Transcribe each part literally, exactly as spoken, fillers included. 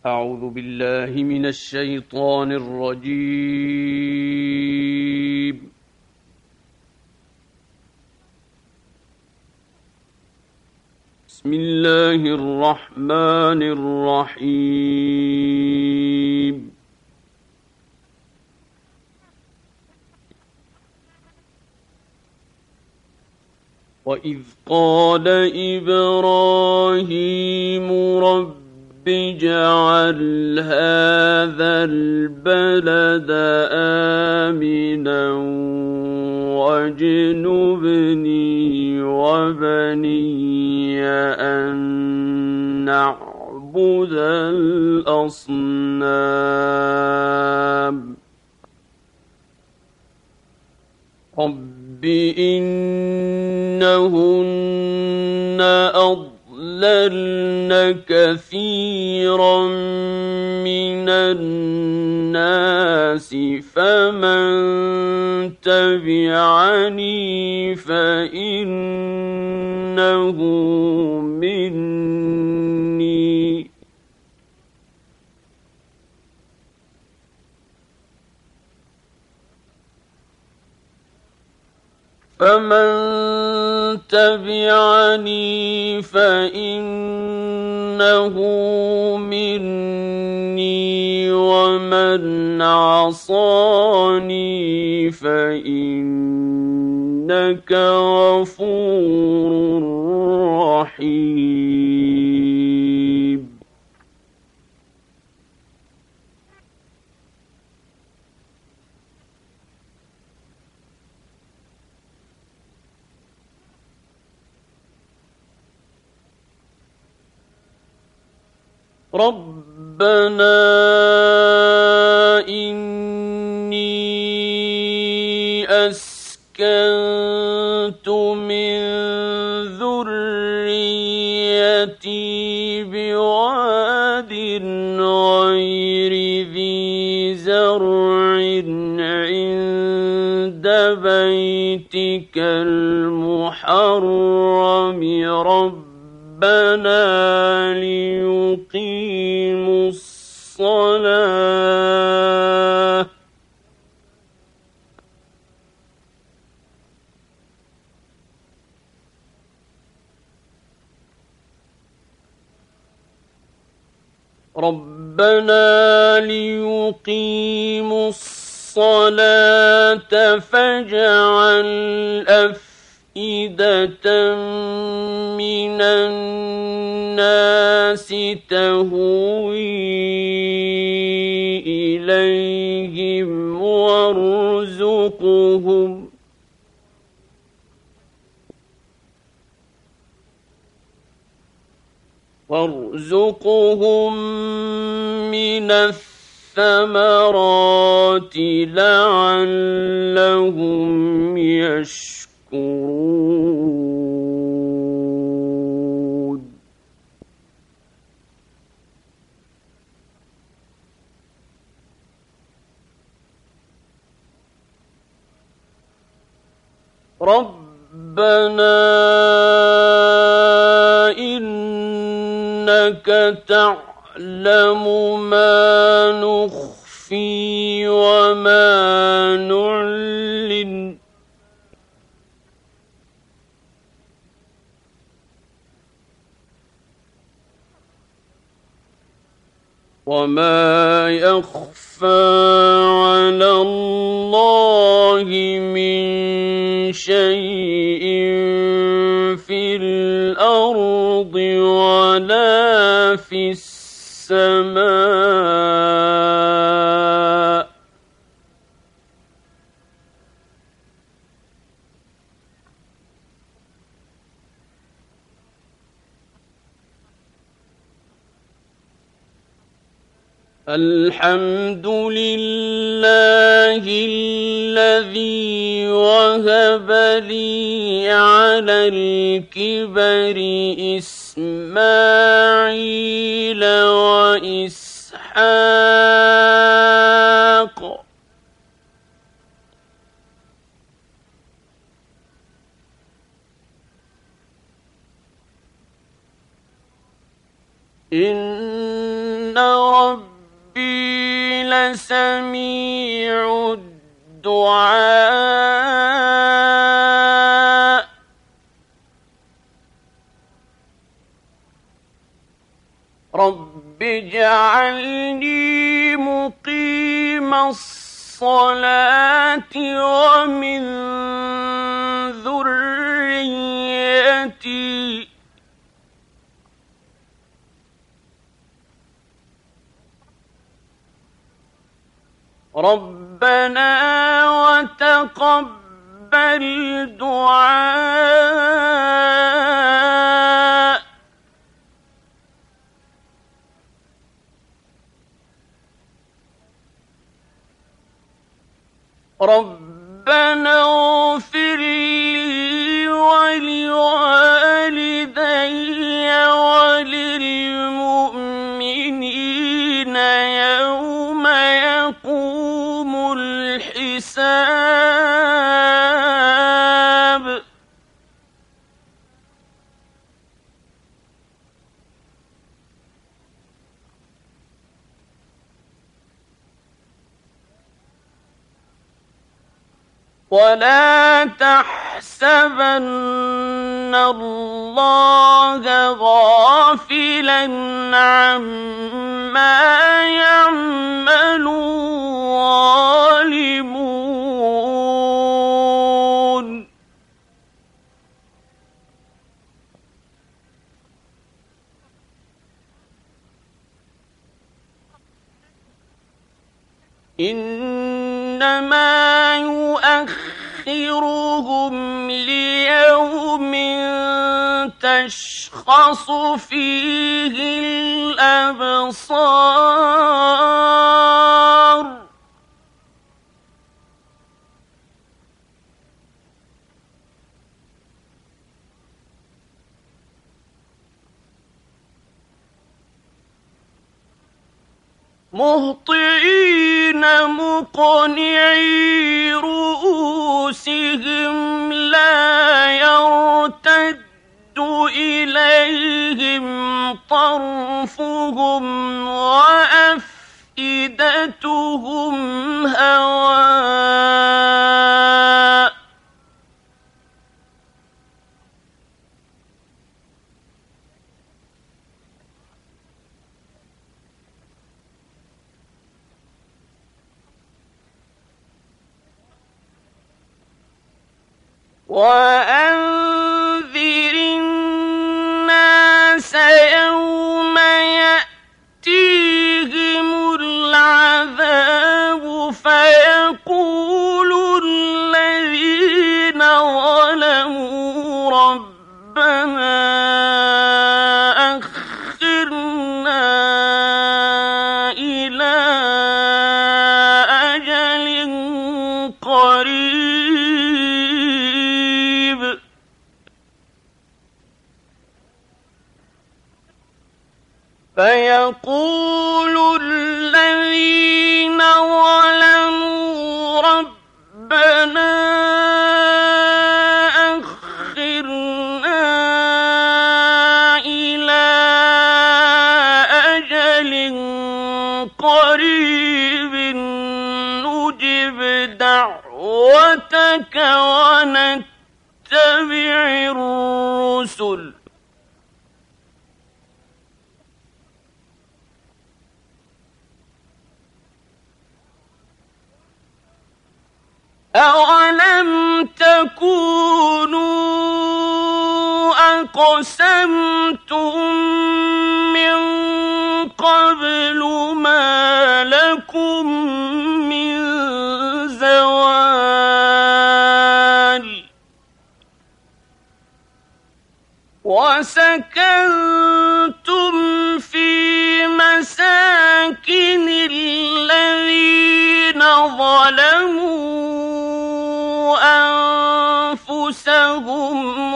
أعوذ بالله من الشيطان الرجيم. بسم الله الرحمن الرحيم. وإذ قال إبراهيم رب اجعل هذا البلد آمنا واجنبني وبني أن نعبد الأصنام رب إنهن أضللن كثيرا من الناس فمن تبعني فإنه مني فمن تبعني فإنه مني ومن عصاني فإنك غفور رحيم. ربنا إني أسكنت من ذريتي بواد غير ذي زرع عند بيتك المحرم ربنا ليقيموا الصلاة ربنا ليقيموا الصلاة فاجعل أفئدة من الناس تهوي إليهم وارزقهم وارزقهم من الثمرات لعلهم يشكرون. ربنا إنك تعلم ما نخفي وما نعلن وما يخفى على الله من شيء في الأرض ولا في السماء الحمد لله الذي وهب لي على الكبر إسماعيل وإسحاق إن سميع الدعاء رب اجعلني مقيم الصلاة ومن ذريتي ربنا وتقبل دعاء ربنا اغفر لي ولوالدي وللمؤمنين يوم يقوم الحساب ولا تحسبن الله غافلا عما يعمل الظالمون إنما يؤخرهم ليوم تشخص فيه الأبصار مهطعين مقنعي رؤوسهم لا يرتد إليهم طرفهم وأفئدتهم هواء وأنذر الناس يوم يأتيهم العذاب فيقول الذين ظلموا ربنا أخرنا إلى أجل قريب فيقول الذين ظلموا ربنا أخرنا إلى أجل قريب نجب دعوتك ونتبع الرسل أَوَلَمْ تَكُونُوا أَقْسَمْتُم مِّن قَبْلُ مَا لَكُم مِّن زَوَالٍ وَسَكَنتُمْ فِي مَسَاكِنِ الَّذِينَ ظَلَمُوا أنفسهم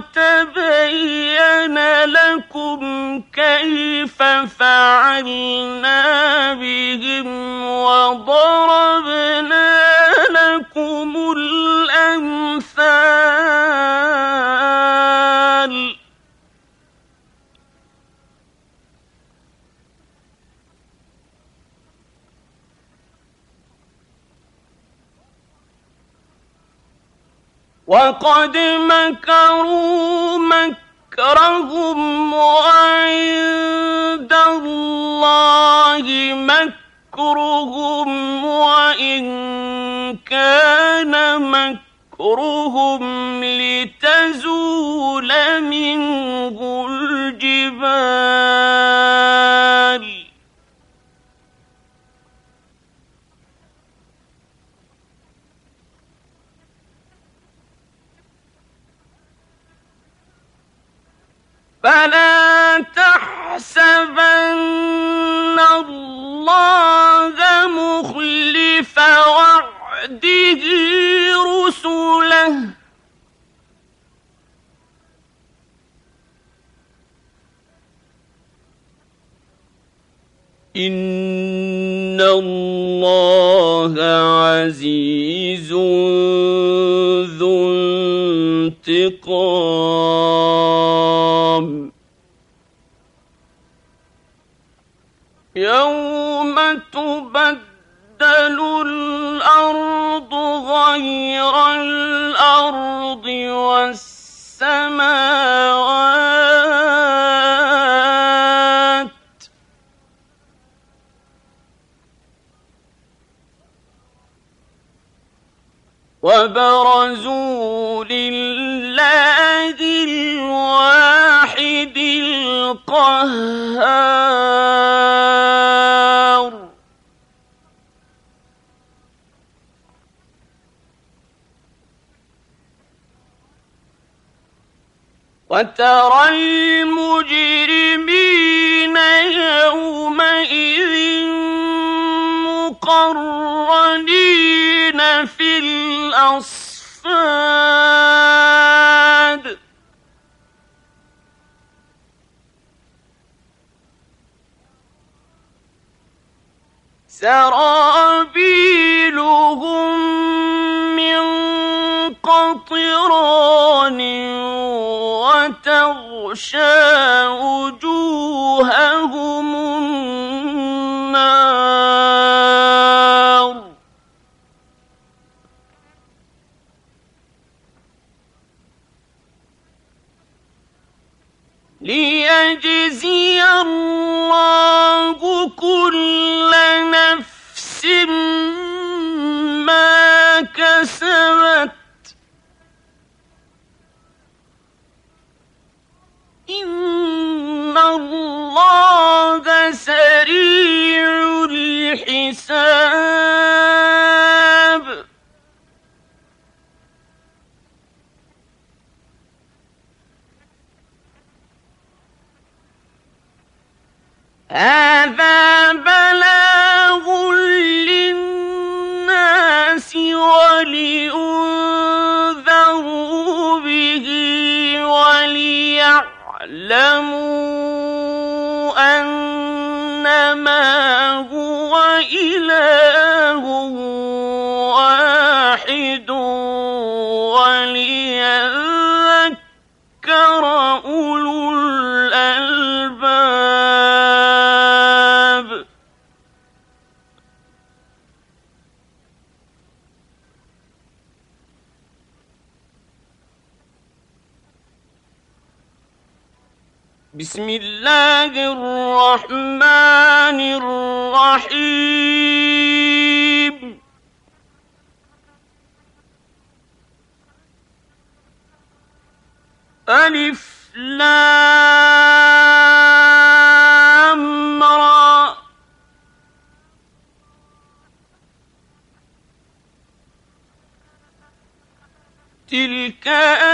وتبين لكم كيف فعلنا بهم وضربنا لكم الأمثال وقد مكروا مكرهم وعند الله مكرهم وإن كان مكرهم لتزول منه الجبال فلا تحسبن الله مخلف وعده رسله إن الله عزيز ذو انتقام يوم تبدل الأرض غير الأرض والسماوات وبرزوا لله الواحد القهار وترى المجرمين يومئذ مقرنين في الأصفاد سرابيلهم من قطران وتغشى وجوههم النار ليجزي الله كل نفس ما كسبت إن الله سريع الحساب هذا بلاغ للناس ولينذروا به وليعلموا أنما هو إله واحد وليذكر أولو الألباب بسم الله الرحمن الرحيم ألف لام را تلك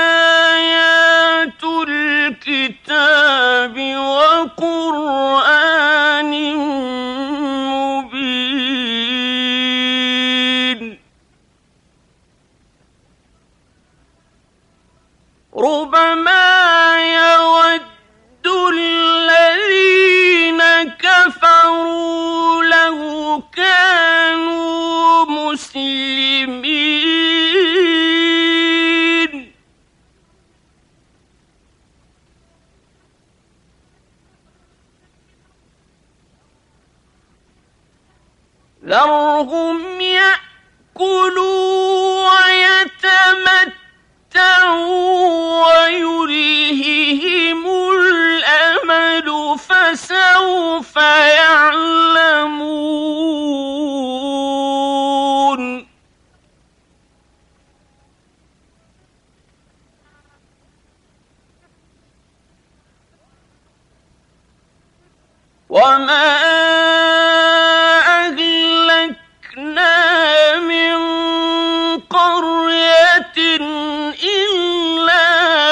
آيات الكتاب وقرآن مبين ربما يود الذين كفروا لو كانوا مسلمين ذرهم يأكلوا ويتمتعوا فسوف يعلمون وما أهلكنا من قرية إلا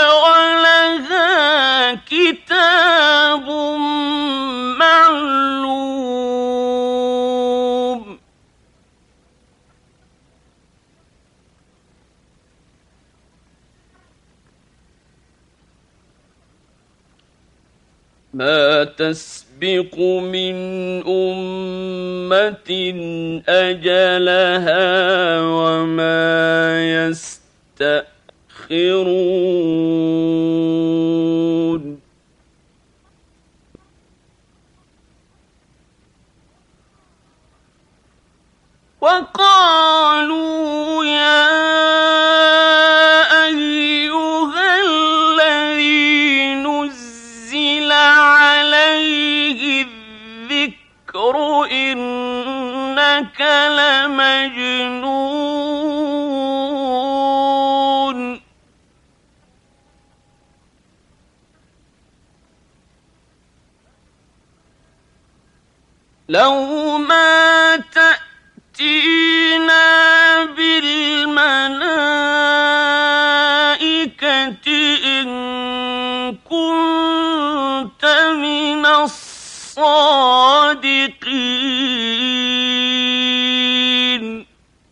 ولها كتاب معلوم ما تسبق من أمة أجلها وما يستأخرون وقالوا يا أيها الذي نزل عليه الذكر إنك لمجنون لو ما تأتينا بالملائكة إن كنت من الصادقين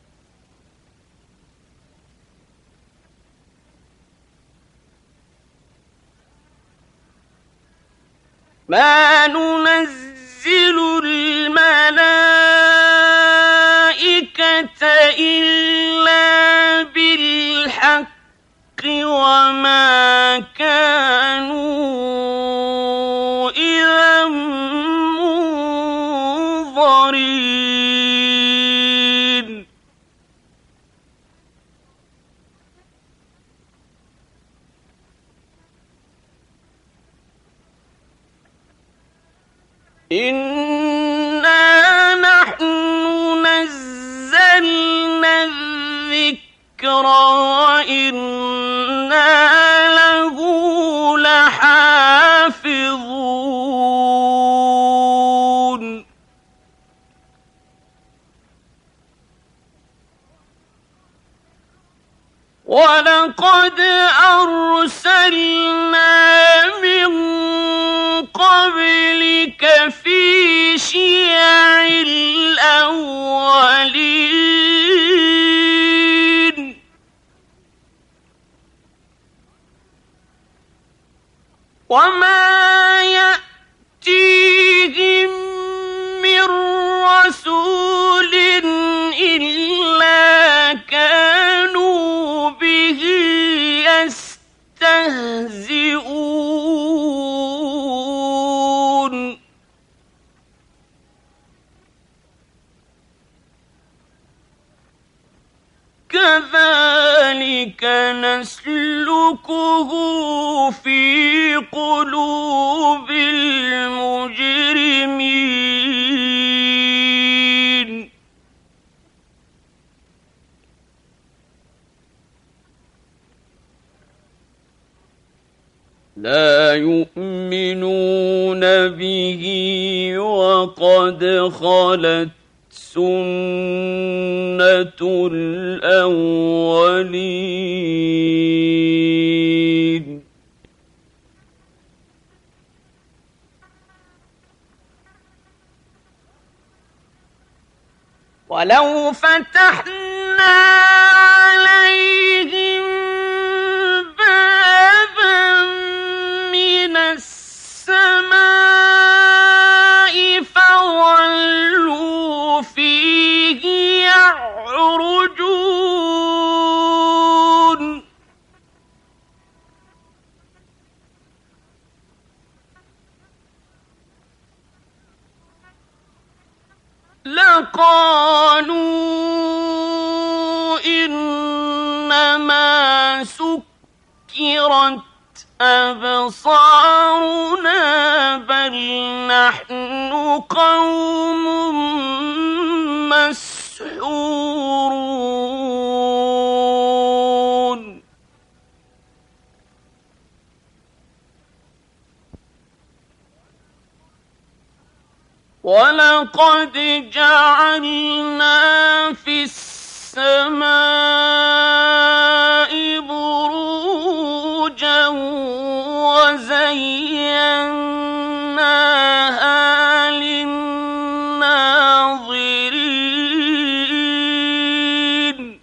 ما ننزل الملائكة إلا بالحق وما كانوا إذا منظرين إنا نحن نزلنا الذكر وإنا له لحافظون ولقد أرسلنا من قبلك في شيع الأولين وما يأتيهم من رسول إلا كانوا به يستهزئون كذلك نسلكه في قلوب المجرمين لا يؤمنون به وقد خلت سنة الأولين ولو فتحنا عليهم بابا من السماء فظلوا فيه يعرجون لقالوا إنما سكرت أبصارنا أكثرنا بل نحن قوم مسحورون ولقد جعلنا في السماء بروجا وزيناها للناظرين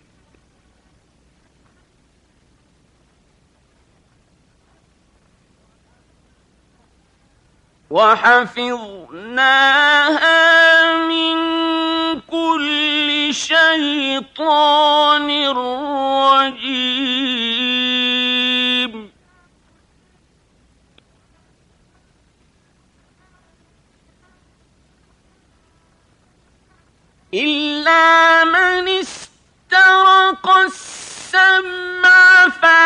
وحفظناها من كل شيطان رجيم إلا من استرق السمع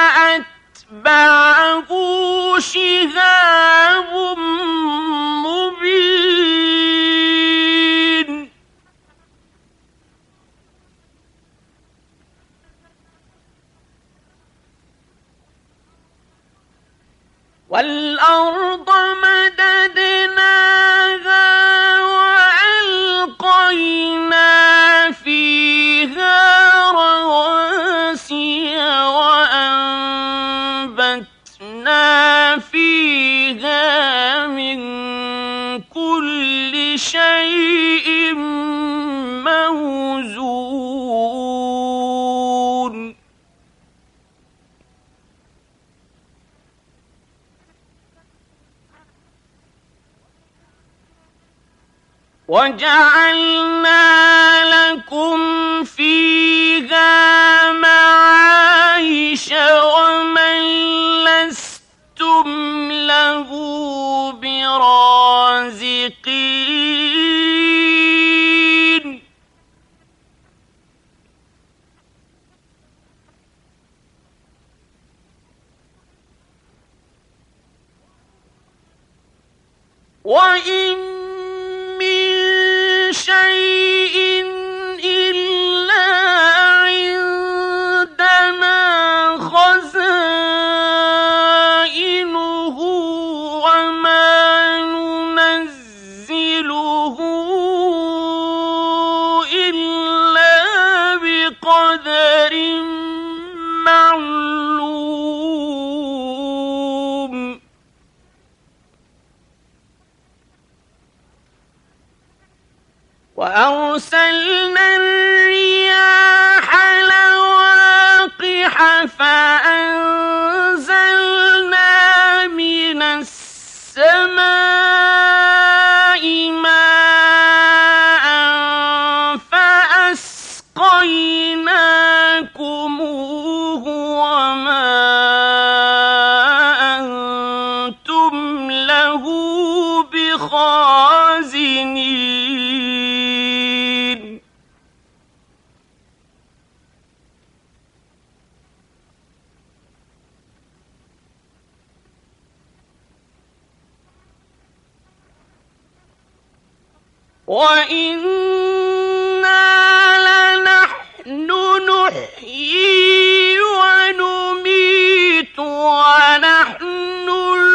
فأتبعه شهاب مبين والأرض مددناها وألقينا فيها رواسي وأنبتنا فيها من كل شيء موزون وجعلنا لكم فيها معايش ومن لستم له برازقين وإن من شيء إلا عندنا خزائنه وما ننزله إلا بقدر معلوم وأرسلنا الرياح لواقح فأنزلنا من السماء ماء فأسقيناكموه وما أنتم له بخازنين وإنا لنحن نحيي ونميت ونحن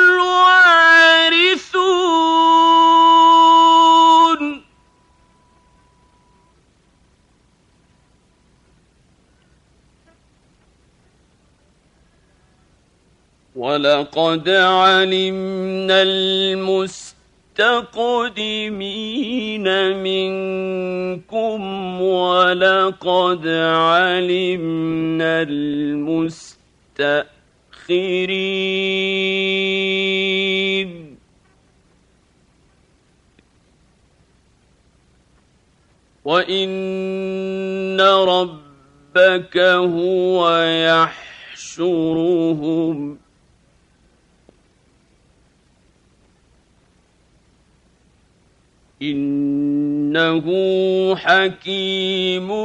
الوارثون ولقد علمنا المستقيم المستقدمين منكم ولقد علمنا المستأخرين وإن ربك هو يحشرهم إنه حكيم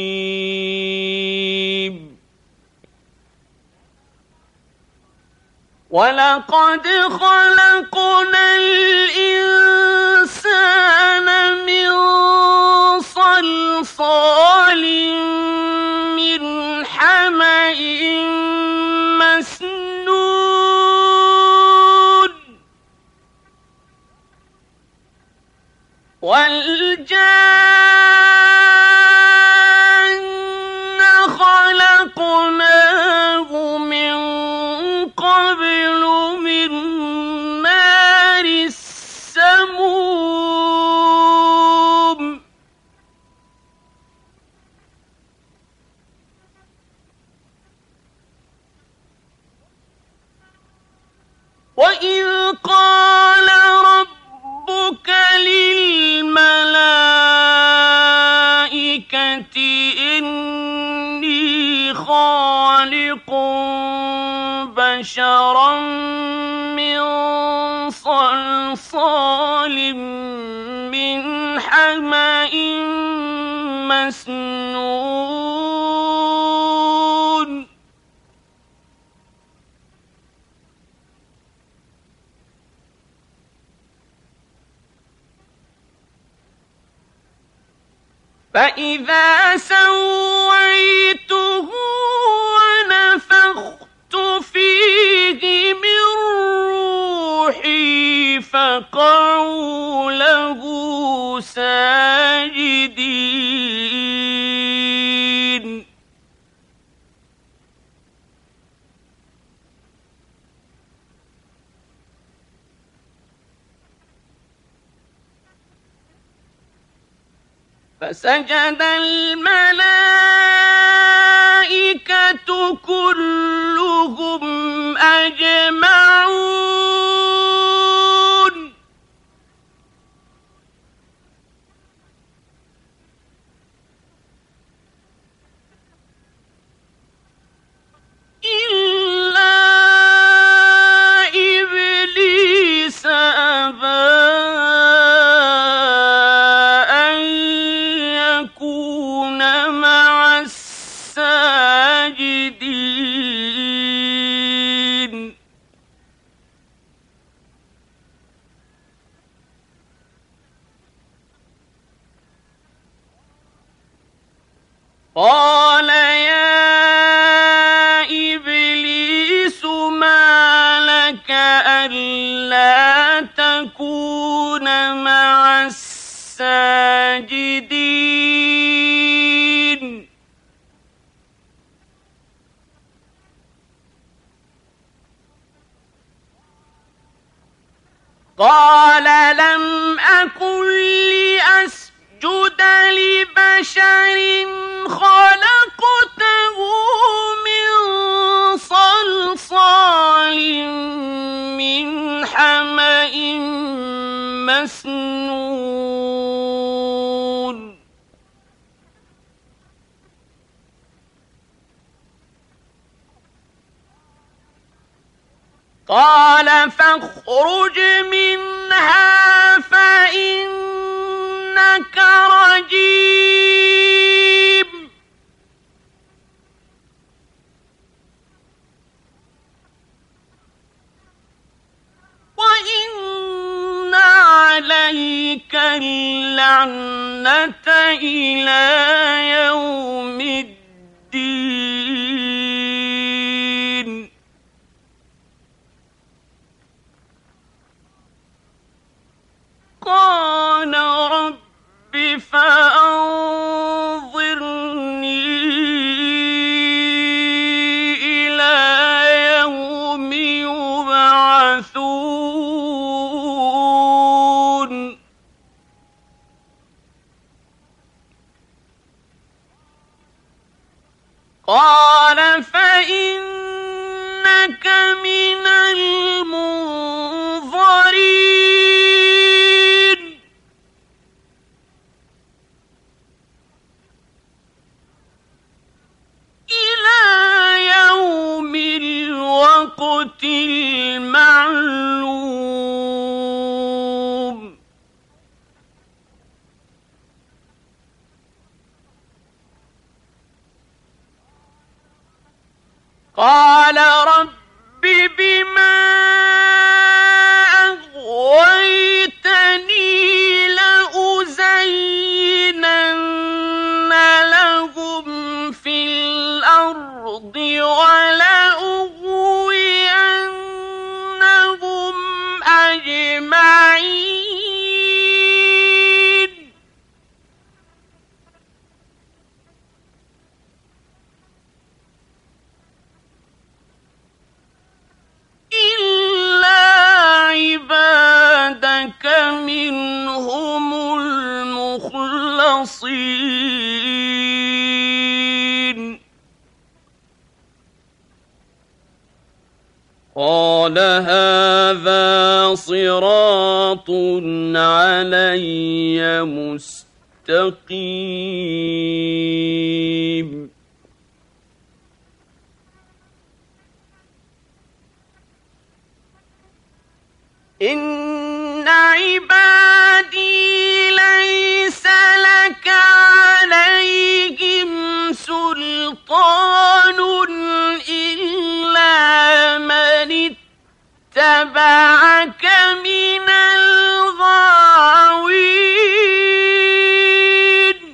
عليم وَلَقَدْ خَلَقْنَا الْإِنسَانَ مِنْ صَلْصَالٍ مِنْ حَمَإٍ مَسْنُونٍ وَالْجَانَّ خَلَقْنَاهُ مِنْ قَبْلُ مِنْ نَارِ السَّمُومِ وَإِذْ قَالَ رَبُّكَ لِلْمَلَائِكَةِ إِنِّي خَالِقٌ بَشَرًا مِّن صَلْصَالٍ مِّنْ حَمَإٍ مَّسْنُونٍ فَإِذَا سَوَّيْتُهُ وَنَفَخْتُ فِيهِ مِن رُّوحِي فَقَعُوا لَهُ سَاجِدِينَ فَسَجَدَ الْمَلَائِكَةُ كُلُّهُمْ أَجْمَعُونَ إِلَّا إِبْلِيسَ أَبَىٰ أَن يَكُونَ مَعَ السَّاجِدِينَ قَالَ يَا إِبْلِيسُ مَا لَكَ أَلَّا تَكُونَ مَعَ السَّاجِدِينَ قَالَ لَمْ أَكُن لِّأَسْجُدَ لِبَشَرٍ خَلَقْتَهُ مِن صَلْصَالٍ مِّنْ حَمَإٍ مَّسْنُونٍ قَالَ فَاخْرُجْ مِنْهَا فَإِنَّكَ رَجِيمٌ وَإِنَّ عَلَيْكَ اللَّعْنَةَ إِلَىٰ يَوْمِ الدِّينِ قَالَ رَبِّ فَأَنظِرْنِي إِلَىٰ يَوْمِ يُبْعَثُونَ قَالَ فَإِنَّكَ مِنَ الْمُنظَرِينَ إِلَىٰ يَوْمِ الْوَقْتِ الْمَعْلُومِ قَالَ رَبِّ بِمَا البصين قال هذا صراط علي مستقيم إن عبادي ليس لك عليهم سلطان إلا من اتبعك من الغاوين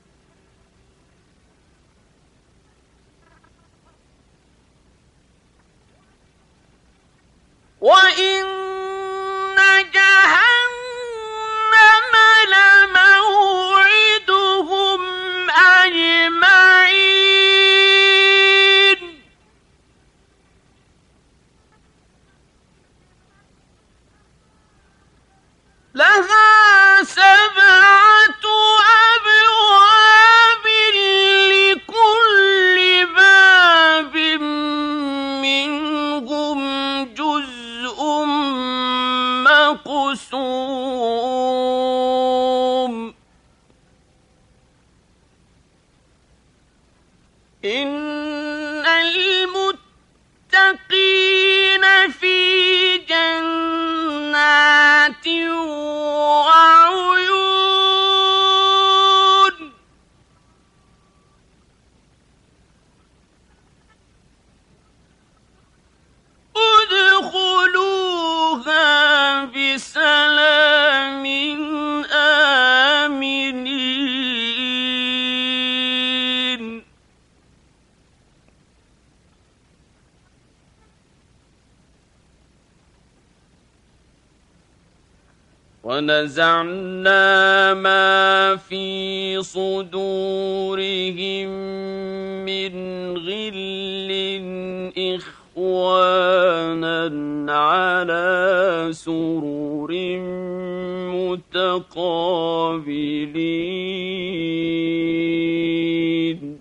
وإن جهنم لموعدهم أجمعين لها سبعة أبواب لكل باب منهم جزء مقسوم إن المتقين في جنات وعيون ادخلوها بسلام آمنين ونزعنا ما في صدورهم من غل إخوانا على سرر متقابلين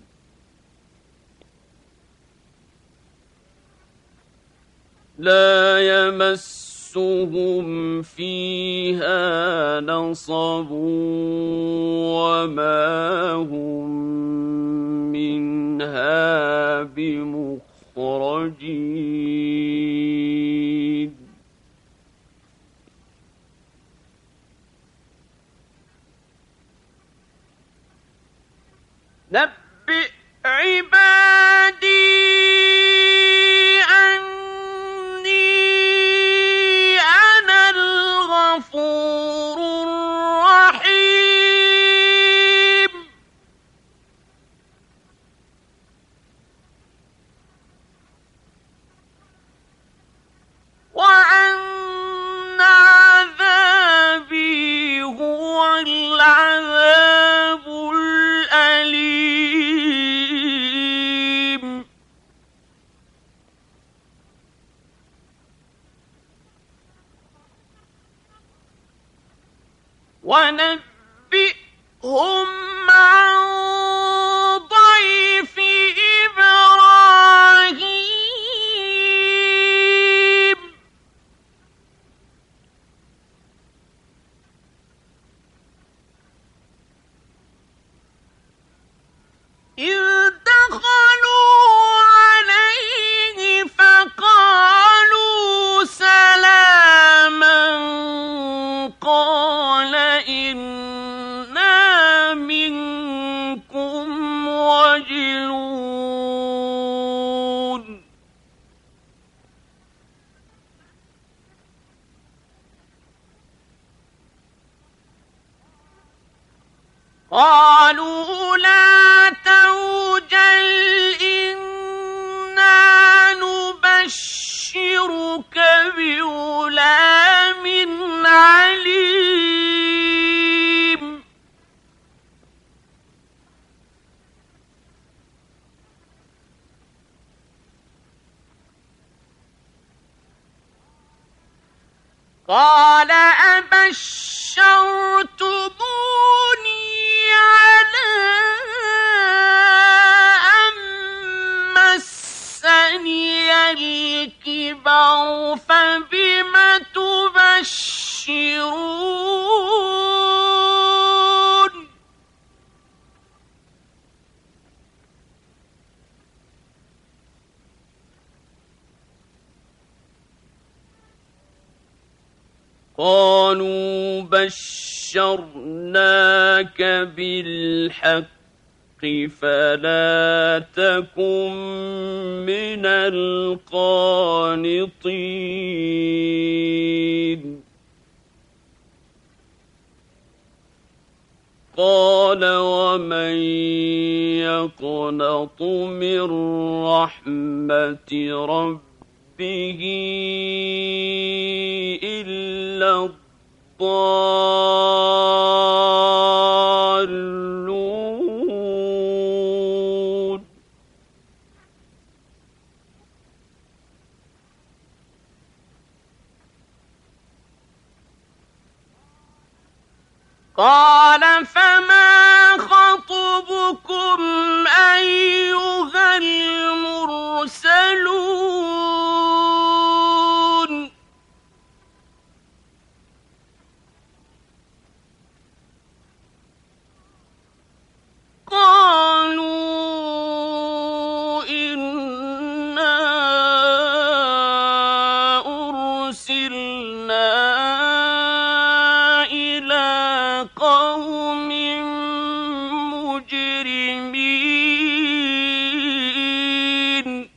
لا يمسهم فيها نصب وما هم منها بمخرجين نبئ عبادي ونبئهم عن ضيف إبراهيم إذ دخلوا عليه فقالوا سلاما قال إنا منكم وجلون قالوا لا توجل إنا نبشرك بغلام عليم قال أبشرتموني فبم تبشرون قالوا بشرناك بالحق فلا تكن من القانطين قال ومن يقنط من رحمة ربه إلا الضالون قال فما خطبكم أيها المرسلون قالوا إنا أرسلنا إلى قوم مجرمين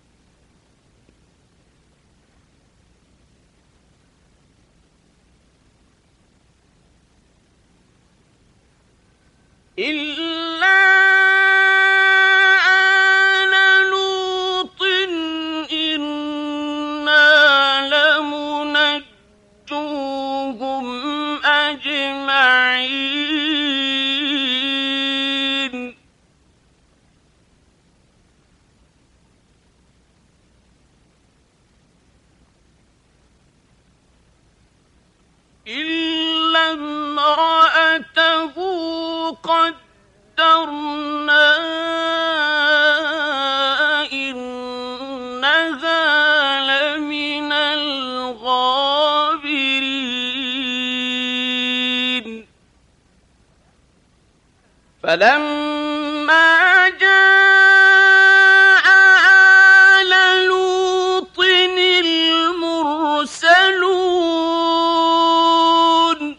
إلا آل لوط إنا لمنجوهم أجمعين إلا امرأته قدرنا إنها لمن الغابرين فلما جاء آل لوط المرسلون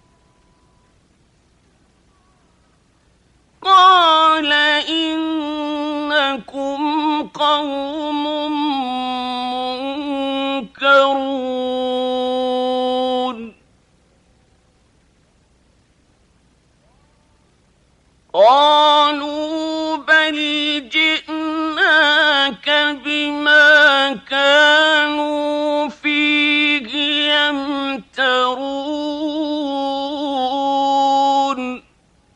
قال إنكم قوم منكرون قالوا بل جئناك بما كانوا فيه يمترون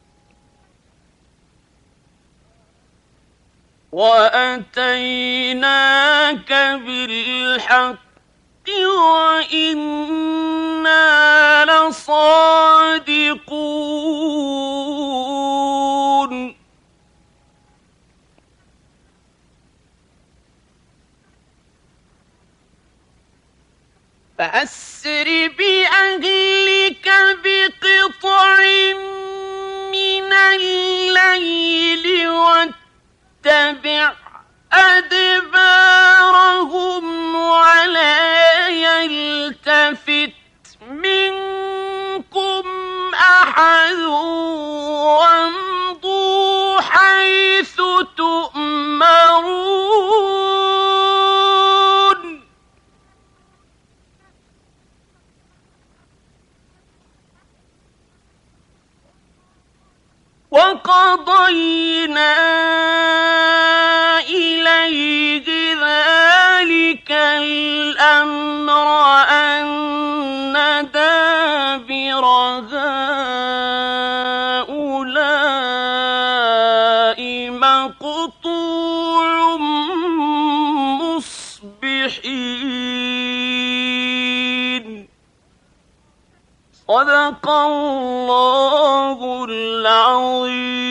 وأتيناك بالحق وإنا لصادقون فأسر بأهلك بقطع من الليل واتبع أدبارهم ولا يلتفت منكم أحد وامضوا حيث تؤمرون وقضينا إليه ذلك الأمر أن دابر هؤلاء مقطوع مصبحين صدق الله العظيم.